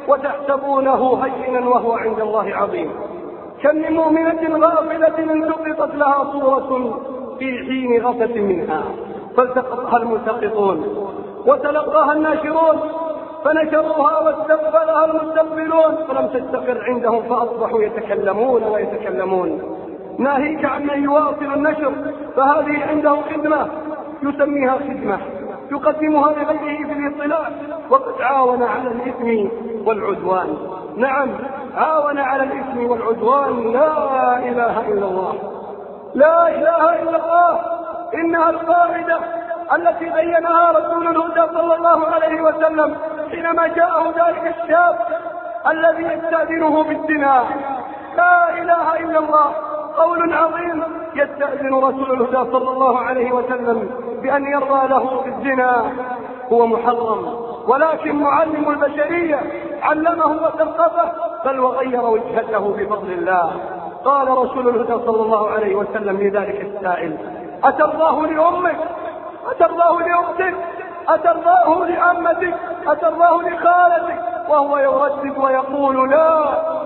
وتحسبونه هينا وهو عند الله عظيم. كم من مؤمنة غافلة انتقطت لها صورة في حين غفلة منها فالتقطها الملتقطون وتلقاها الناشرون فنشروها واستقبلها المستقبلون، فلم تستقر عندهم فأصبحوا يتكلمون ويتكلمون. ناهيك عن من يواصل النشر، فهذه عنده خدمة يسميها خدمة يقدمها لغيره في الاطلاع، وقد عاون على الإثم والعدوان. نعم عاون على الإثم والعدوان. لا إله إلا الله، لا إله إلا الله. إنها القاعدة التي بينها رسول الهدى صلى الله عليه وسلم حينما جاءه ذلك الشاب الذي يستأذنه بالزنا. لا إله إلا الله، قول عظيم. يستأذن رسول الهدى صلى الله عليه وسلم بأن يرضى له بالزنا، هو محرم ولكن معلم البشرية علمه وثقفه بل وغير وجهته بفضل الله. قال رسول الهدى صلى الله عليه وسلم لذلك السائل: أترضاه لأمك؟ أترضاه لأختك؟ أترضاه لعمتك؟ أترضاه لخالتك؟ وهو يردد ويقول: لا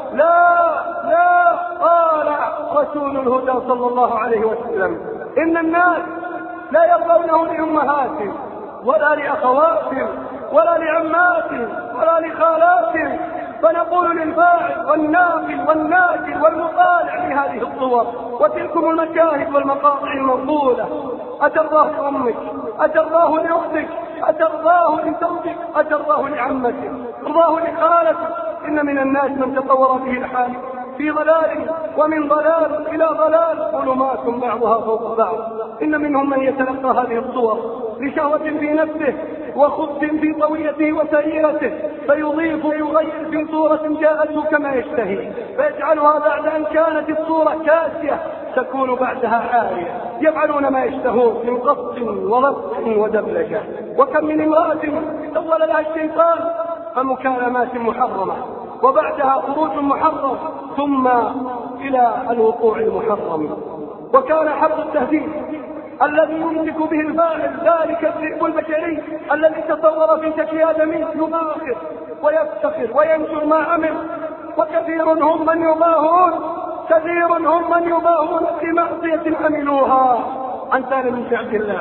لا لا. قال رسول الهدى صلى الله عليه وسلم: إن الناس لا يرضونه لأمهاتهم ولا لأخواتهم ولا لعماتهم ولا لخالاتهم. فنقول للفاعل والناقل والناجل والمطالع لهذه الصور وتلكم المشاهد والمقاطع المنقولة: أترضاه لأمك؟ أترضاه لأختك؟ أترضاه لزوجك؟ أترضاه لعمتك؟ أترضاه لخالتك؟ إن من الناس من تطور به الحال في ضلال، ومن ضلال إلى ضلال، ظلمات بعضها فوق بعض. إن منهم من يتلقى هذه الصور لشهوة في نفسه وخبث في طويته وسيرته، فيضيف ويغير في صورة جاءته كما يشتهي، فيجعلها بعد أن كانت الصورة كاسية تكون بعدها عارية. يفعلون ما يشتهون من قص ولصق ودبلجة. وكم من امرأة سول لها الشيطان فمكالمات محرمة، وبعدها خروج محرم، ثم إلى الوقوع المحرم. وكان حق التهديد الذي يمسك به الفاعل ذلك الذئب البشري الذي تصور في شكل آدمي يباخر ويفتخر وينشر ما عمل. وكثير هم من يباهون كثير هم من يباهون في معصية عملوها. عن سالم بن عبد الله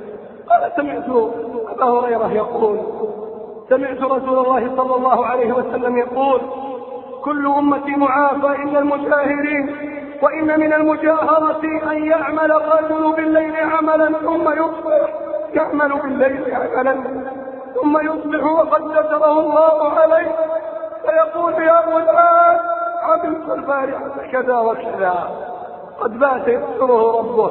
قال: سمعت أبا هريرة يقول: سمعت رسول الله صلى الله عليه وسلم يقول: كل أمتي معافى إلا المجاهرين، وإن من المجاهرة أن يعمل الرجل بالليل عملا ثم يصبح يعمل بالليل عملا ثم يصبح وقد ستره الله عليه، فيقول: يا فلان عملت البارحة كذا وكذا، قد بات يستره ربه،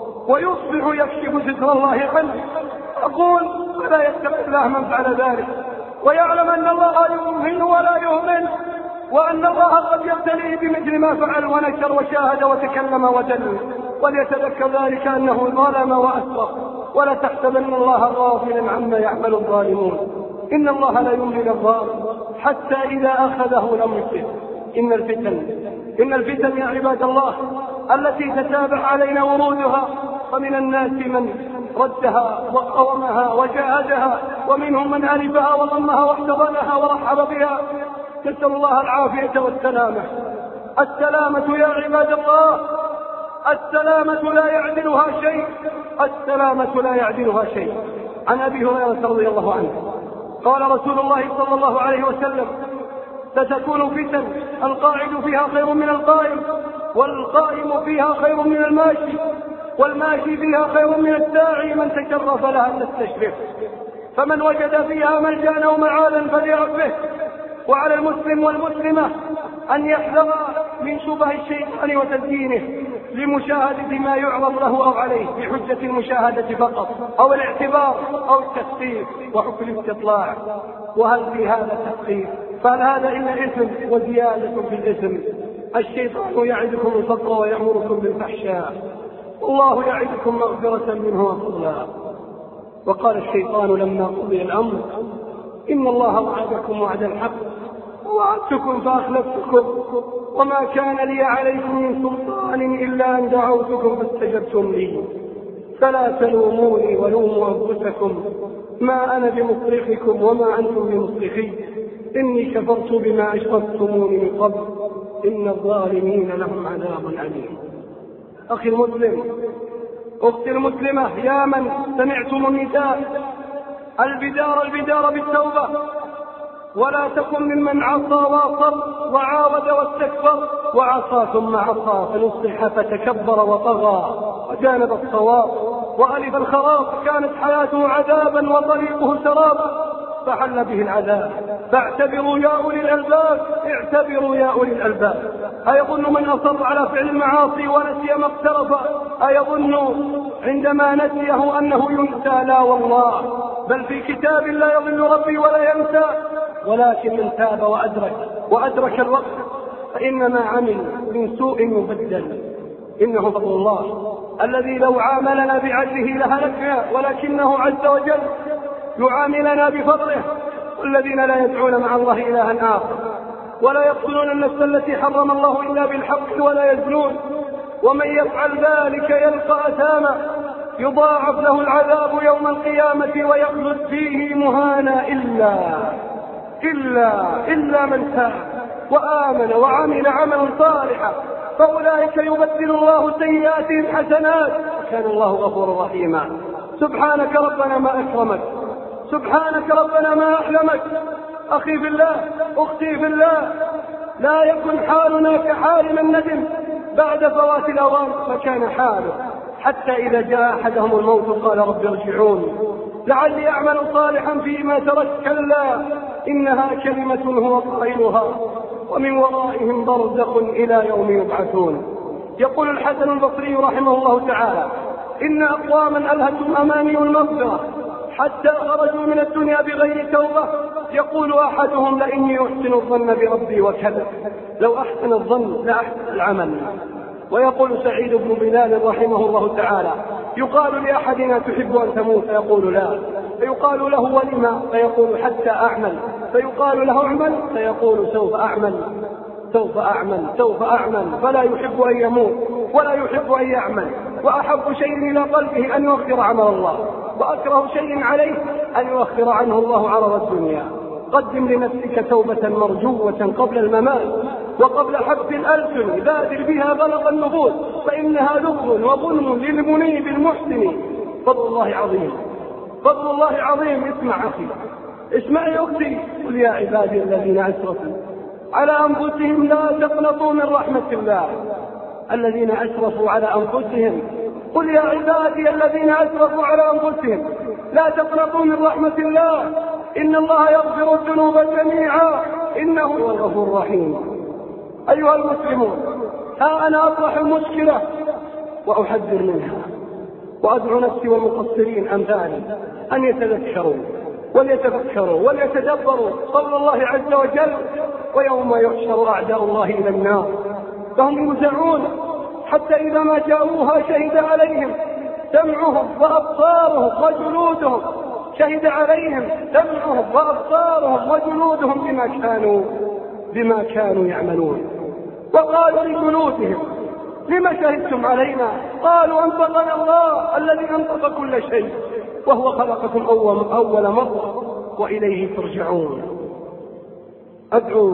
ويصبح يكشف ستر الله عنه. أقول: فلا يتقي الله من فعل ذلك، ويعلم أن الله يؤمن ولا يؤمن، وأن الله قد يبتليه بمثل ما فعل ونشر وشاهد وتكلم ودل، وليتذكر ذلك أنه ظلم وأسرف. ولا تحسبن الله غافلا عما يعمل الظالمون، إن الله لا يملي للظالم حتى إذا أخذه لم يفلت. إن الفتن إن الفتن يا عباد الله التي تتابع علينا ورودها، فمن الناس من ردها وقومها وجاهدها، ومنهم من ألفها وضمها واحتضنها ورحب بها. نسأل الله العافية والسلامة. السلامة يا عباد الله، السلامة لا يعدلها شيء، السلامة لا يعدلها شيء. عن أبي هريرة رضي الله عنه قال رسول الله صلى الله عليه وسلم: ستكون فتن القاعد فيها خير من القائم، والقائم فيها خير من الماشي، والماشي فيها خير من الساعي من تشرف لها أن تستشرف. فمن وجد فيها ملجأ ومعاذا فليعفه. وعلى المسلم والمسلمة أن يحذر من شبه الشيطان وتزيينه لمشاهدة ما يعرض له أو عليه بحجة المشاهدة فقط، أو الاعتبار أو التثقيف وحكم الاستطلاع. وهل في هذا تثقيف؟ فهل هذا إلا إثم وزيادة في الإثم؟ الشيطان يعدكم الفقر ويأمركم بالفحشاء، والله يعدكم مغفرة منه وفضلا. وقال الشيطان لما قضي الأمر: إن الله وعدكم وعد الحق ووعدتكم فأخلفتكم، وما كان لي عليكم من سلطان إلا أن دعوتكم فاستجبتم لي، فلا تلوموني ولوموا أنفسكم، ما أنا بمصرخكم وما أنتم بمصرخي، إني كفرت بما أشركتموني من قبل، إن الظالمين لهم عذاب أليم. أخي المسلم، أختي المسلمة، يا من سمعتم النداء: البدار البدار بالتوبة، ولا تكن ممن عصى واصر وعاود واستكبر وعصى ثم عصى فنصح فتكبر وطغى وجانب الصواب وألف الخراب، كانت حياته عذابا وطريقه سراب فحل به العذاب. فاعتبروا يا أولي الألباب، اعتبروا يا أولي الألباب. أيظن من أصر على فعل المعاصي ونسي ما اقترف، أيظن عندما نسيه أنه ينسى؟ لا والله، بل في كتاب لا يضل ربي ولا ينسى. ولكن من تاب وأدرك وأدرك الوقت فإن ما عمل من سوء يبدل. إنه فضل الله الذي لو عاملنا بعدله لهلكنا، ولكنه عز وجل يعاملنا بفضله والذين لا يدعون مع الله إلها آخر ولا يقتلون النفس التي حرم الله إلا بالحق ولا يزنون ومن يفعل ذلك يلقى أثاما يضاعف له العذاب يوم القيامة ويخلد فيه مهانا إلا إلا إلا من تاب وآمن وعمل عملا صالحا فأولئك يبدل الله سيئاتهم حسنات وكان الله غفورا رحيما. سبحانك ربنا ما أكرمك، سبحانك ربنا ما أحلمك. أخي في الله، أختي في الله، لا يكن حالنا كحال من ندم بعد فوات الأوان فكان حاله حتى إذا جاء أحدهم الموت قال رب ارجعون لعلي أعمل صالحا فيما تركت كلا إنها كلمة هو قائلها ومن ورائهم برزخ إلى يوم يبعثون. يقول الحسن البصري رحمه الله تعالى إن أقواما ألهتهم أماني المغفرة حتى خرجوا من الدنيا بغير توبة. يقول أحدهم لإني أحسن الظن بربي وكذا، لو أحسن الظن لأحسن العمل. ويقول سعيد بن بلال رحمه الله تعالى يقال لأحدنا تحب أن تموت فيقول لا، فيقال له ولما فيقول حتى أعمل، فيقال له اعمل فيقول سوف أعمل سوف أعمل سوف أعمل فلا يحب أن يموت ولا يحب أن يعمل. وأحب شيء إلى قلبه أن يؤخر عمل الله، وأكره شيء عليه أن يؤخر عنه الله عرض الدنيا. قدم لنفسك توبة مرجوة قبل الممات وقبل حبس الألسن بادر بها بلغ النفوس فإنها لغز وظلم للمنيب المحسن. فضل الله عظيم، فضل الله عظيم. اسمع أخي، اسمعي أختي. قل يا عبادي الذين أسرفوا على أنفسهم لا تقنطوا من رحمة الله. الذين أسرفوا على أنفسهم، قل يا عبادي الذين أسرفوا على أنفسهم لا تقنطوا من رحمة الله إن الله يغفر الذنوب جميعا إنه هو الغفور الرحيم. أيها المسلمون، ها أنا أطرح المشكلة وأحذر منها وأدعو نفسي والمقصرين أمثالي أن يتذكروا وليتفكروا وليتدبروا قول الله عز وجل ويوم يحشر أعداء الله إلى النار فهم يوزعون حتى إذا ما جاءوها شهد عليهم سمعهم وأبصارهم وجلودهم شهد عليهم سمعهم وأبصارهم وجلودهم بما كانوا بما كانوا يعملون. وقالوا لجلودهم لما شهدتم علينا؟ قالوا أنطقنا الله الذي أنطق كل شيء وهو خلقكم أول, أول مرة وإليه ترجعون. أدعو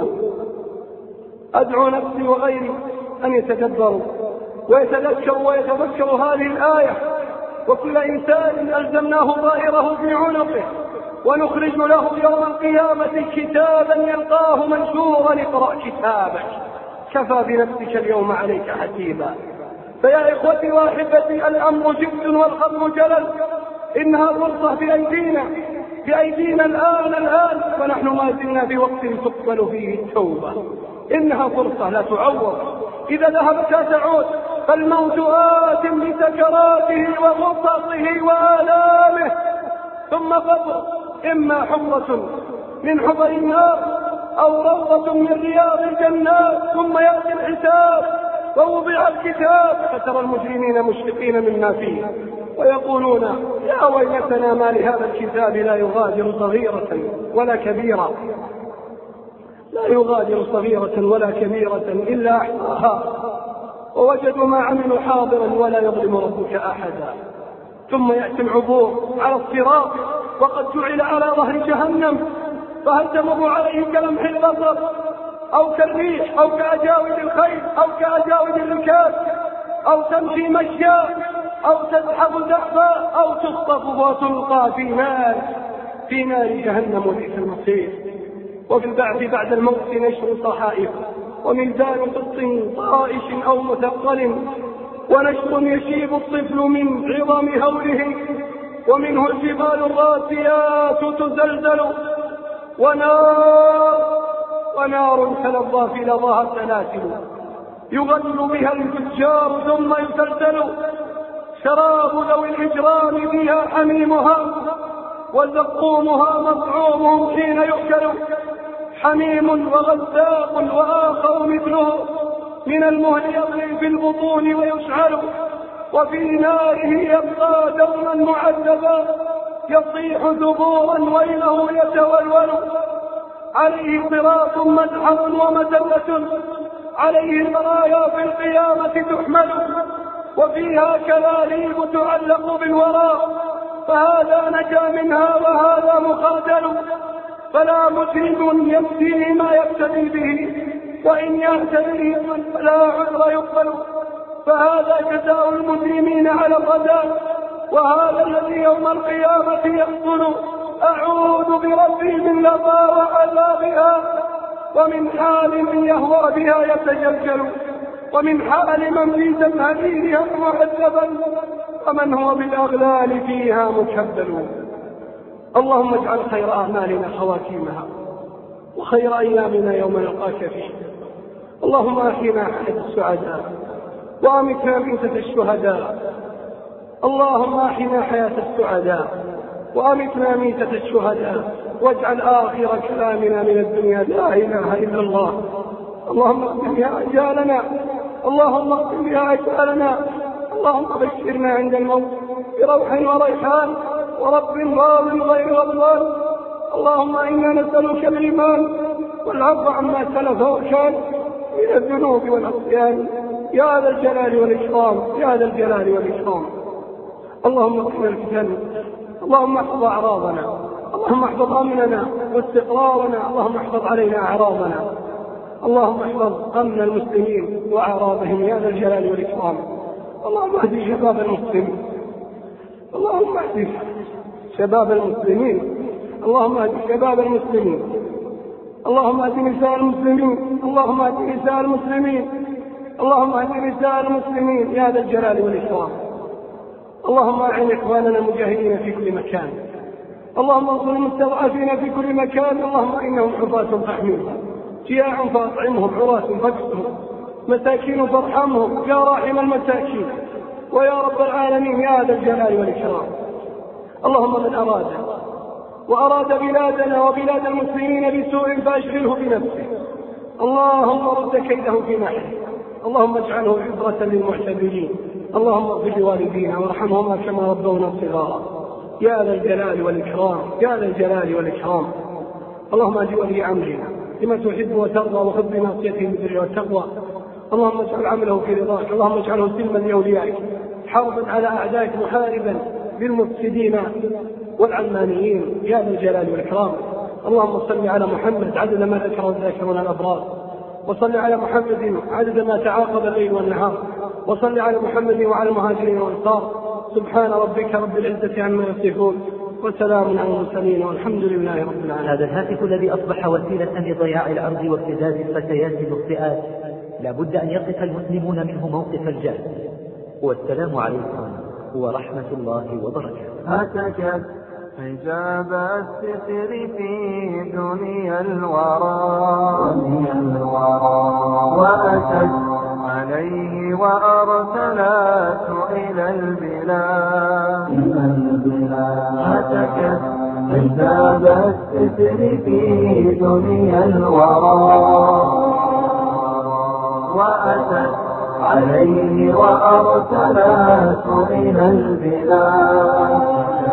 أدعو نفسي وغيري أن يتدبروا ويتذكروا ويتذكروا هذه الآية. وكل إنسان ألزمناه ضائره في عنقه ونخرج له يوم القيامة كتابا يلقاه منشورا اقرأ كتابك كفى بنفسك اليوم عليك حسيبا. فيا إخوتي وأحبتي، الأمر جد والخطر جلل. إنها فرصة بأيدينا بأيدينا الآن الآن ونحن ما زلنا في وقت تقبل فيه التوبة. إنها فرصة لا تعوض، إذا ذهبت لا تعود. فالموت آت بسكراته وغصصه وآلامه ثم قبر، إما حفرة من حفر النار أو روضة من رياض الجنات ثم يأتي الحساب ووضع الكتاب فترى المجرمين مشفقين مما فيه ويقولون يا ويلتنا ما لهذا الكتاب لا يغادر صغيرة ولا كبيرة لا يغادر صغيرة ولا كبيرة إلا أحصاها ووجدوا ما عملوا حاضرا ولا يظلم ربك أحدا. ثم يأتي العبور على الصراط وقد جعل على ظهر جهنم فهل تمر عليه كلمح البصر أو كالريح أو كأجاود الخيل أو كأجاود الركاب أو تمشي مشيا أو تزحف زحفا أو تخطف وتلقى في نار في نار جهنم وبئس المصير. وفي البعث بعد الموت نشر صحائف وميزان قسط طائش أو مثقل ونشر يشيب الطفل من عظم هوله ومنه الجبال الراسيات تزلزل ونار ونار تلظى في لظاها السلاسل يغل بها الفجار ثم يسلسل شراب ذوي الإجرام فيها حميمها وزقومها مطعومهم حين يؤكل حميم وغساق وآخر مثله من المهل يغلي في البطون ويشعل وفي ناره يبقى دوما معذبا يصيح ثبورا ويله يتولول، عليه صراط مدحر ومذلة، عليه المرايا في القيامة تحمل، وفيها كلاليب تعلق بالورى، فهذا نجا منها وهذا مخاذل، فلا مجرم يفتيه ما يفتدي به، وإن يهتدي فلا عذر يقبل، فهذا جزاء المجرمين على الردى، وهذا الذي يوم القيامة يحصل. أعوذ بربي من لظى وعذابها، ومن حال من يهوى بها يتجلجل، ومن حال من في تمهيدها محجبا، ومن هو بالأغلال فيها مكبل. اللهم اجعل خير أعمالنا خواتيمها، وخير أيامنا يوم نلقاك فيه. اللهم أحينا حياة السعداء، وأمتنا ميتة الشهداء. اللهم أحينا حياة السعداء، وأمتنا ميتة الشهداء، واجعل آخر كلامنا من الدنيا لا إله إلا الله. اللهم اغفر بها أجالنا، اللهم اغفر بها أجالنا، اللهم بشرنا عند الموت بروح وريحان ورب راض غير غضبان. اللهم إنا نسألك الإيمان والعفو عما سلف وكان من الذنوب والعصيان، يا ذا الجلال والإكرام، يا ذا الجلال والإكرام. اللهم اغفر الفتن، اللهم احفظ أعراضنا، اللهم احفظ أمننا واستقرارنا، اللهم احفظ علينا أعراضنا، اللهم احفظ أمن المسلمين وأعراضهم يا ذا الجلال والإكرام. اللهم اهدي شباب المسلمين، اللهم اهدي شباب المسلمين، اللهم اهدي شباب المسلمين، اللهم اهدي نساء المسلمين، اللهم اهدي نساء المسلمين، اللهم اهدي نساء المسلمين يا ذا الجلال والإكرام. اللهم أعن إخواننا المجاهدين في كل مكان، اللهم انصر المستضعفين في كل مكان. اللهم إنهم حفاة فاحميهم، جياع فأطعمهم، عراة فاكسهم، مساكين فارحمهم يا راحم المساكين، ويا رب العالمين يا ذا الجلال والإكرام. اللهم من أراد وأراد بلادنا وبلاد المسلمين بسوء فأشغله بنفسه، اللهم رد كيده في نحره، اللهم اجعله عبرة للمعتبرين. اللهم اغفر لوالدينا وارحمهما كما ربونا صغارا يا ذا الجلال والإكرام، يا ذا الجلال والإكرام. اللهم اهد ولي أمرنا لما تحب وترضى، وخذ بناصيته بالبر والتقوى. اللهم اجعل عمله في رضاك، اللهم اجعله سلما لأوليائك، حربا على أعدائك، محاربا بالمفسدين والعلمانيين يا ذا الجلال والإكرام. اللهم صل على محمد عدد ما ذكره الذاكرون الأبرار، وصل على محمد عدد ما تعاقب الليل والنهار، وصل على محمد وعلى المهاجرين والأنصار. سبحان ربك رب العزة عما يصفون، وسلام على المرسلين، والحمد لله رب العالمين. هذا الهاتف الذي أصبح وسيلة لضياع الأرض وابتزاز الفتيات المخطئات لا بد أن يقف المسلمون منه موقف الجهل. والسلام عليكم ورحمة الله وبركاته. هتكت حجاب الستر في دنيا الورى، وأتت عليه وأرسلت إلى البلاد. هتكت حجاب الستر في دنيا الورى، وأتت عليه وأرسلت إلى البلاد.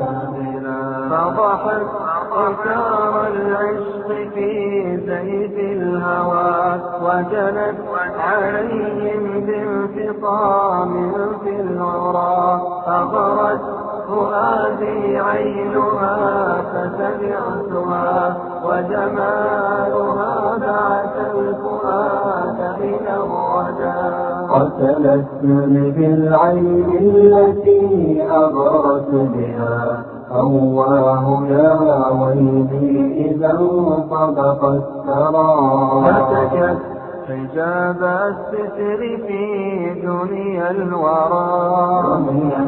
فضحت أثار العشق في زيت الهوى، وجنت عليهم بانفطام في العرى. أغرت فؤادي عينها فتبعتها، وجمالها بعث الفؤاد من الرجاء. قتلتني بالعين التي أغرت بها، أواه يا ويلي إذا انطبق الثرى. هتكت حجاب الستر في دنيا الورى،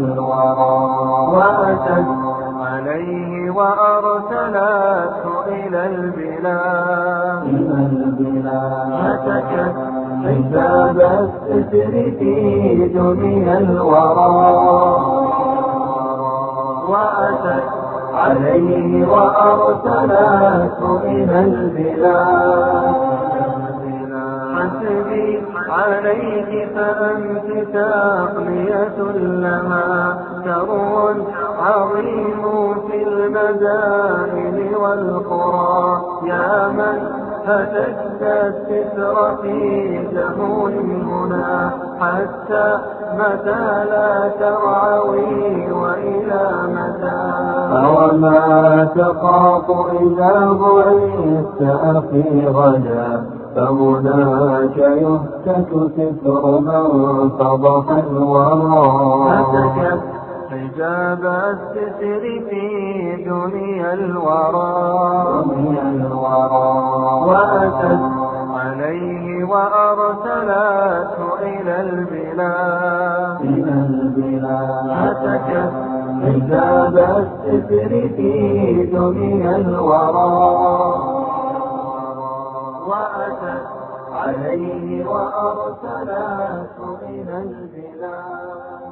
وأتت عليه وأرسلت إلى البلاد. هتكت حجاب الستر في دنيا الورى، وأتت عليه وأرسلت إلى البلاد. حسبي عليك فأنت تقنية لما ثرو عظيم في المدائن والقرى يا من هتكت الستر في سهو هنا حتى متى لا ترعوي وإلى متى أوما تخاف إذا بعثت أخي غدا فهناك يهتك ستر من فضح الورى حجاب الستر في دنيا الورى وأتت عليه وأرسلته إلى البلاد هتكت حجاب الستر في دنيا الورى وأتت عليه وأرسلته إلى البلاد